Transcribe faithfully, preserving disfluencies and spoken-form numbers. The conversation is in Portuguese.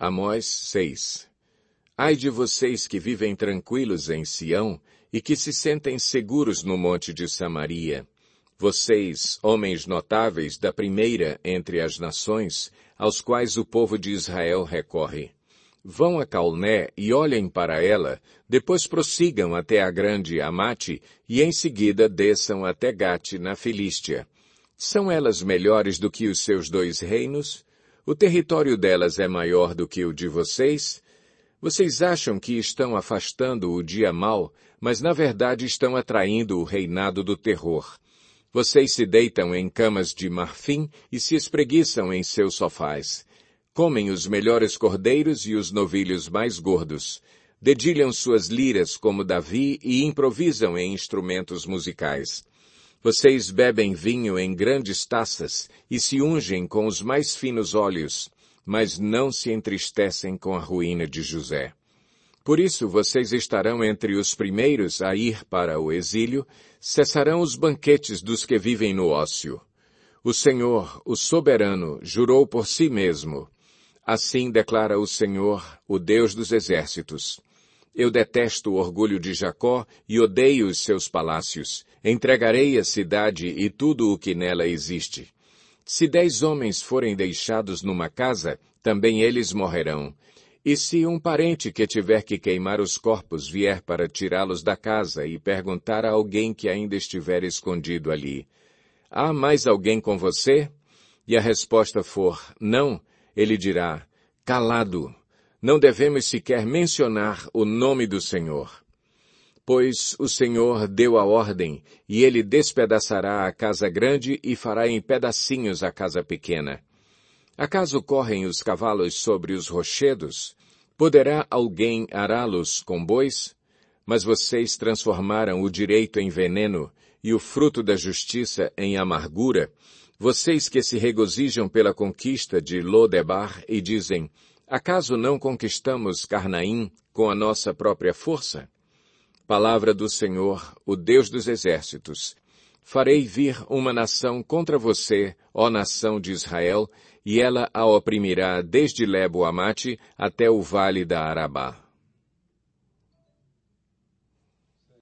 Amós seis. Ai de vocês que vivem tranquilos em Sião e que se sentem seguros no monte de Samaria. Vocês, homens notáveis da primeira entre as nações, aos quais o povo de Israel recorre. Vão a Calné e olhem para ela, depois prossigam até a grande Amate e em seguida desçam até Gate na Filístia. São elas melhores do que os seus dois reinos? O território delas é maior do que o de vocês? Vocês acham que estão afastando o dia mau, mas na verdade estão atraindo o reinado do terror. Vocês se deitam em camas de marfim e se espreguiçam em seus sofás. Comem os melhores cordeiros e os novilhos mais gordos. Dedilham suas liras como Davi e improvisam em instrumentos musicais. Vocês bebem vinho em grandes taças e se ungem com os mais finos óleos, mas não se entristecem com a ruína de José. Por isso vocês estarão entre os primeiros a ir para o exílio, cessarão os banquetes dos que vivem no ócio. O Senhor, o soberano, jurou por si mesmo. Assim declara o Senhor, o Deus dos exércitos. Eu detesto o orgulho de Jacó e odeio os seus palácios. Entregarei a cidade e tudo o que nela existe. Se dez homens forem deixados numa casa, também eles morrerão. E se um parente que tiver que queimar os corpos vier para tirá-los da casa e perguntar a alguém que ainda estiver escondido ali, há mais alguém com você? E a resposta for, não, ele dirá, calado, não devemos sequer mencionar o nome do Senhor. Pois o Senhor deu a ordem, e ele despedaçará a casa grande e fará em pedacinhos a casa pequena. Acaso correm os cavalos sobre os rochedos? Poderá alguém ará-los com bois? Mas vocês transformaram o direito em veneno e o fruto da justiça em amargura. Vocês que se regozijam pela conquista de Lodebar e dizem, acaso não conquistamos Carnaim com a nossa própria força? Palavra do Senhor, o Deus dos exércitos. Farei vir uma nação contra você, ó nação de Israel, e ela a oprimirá desde Lebo-Amate até o vale da Arabá.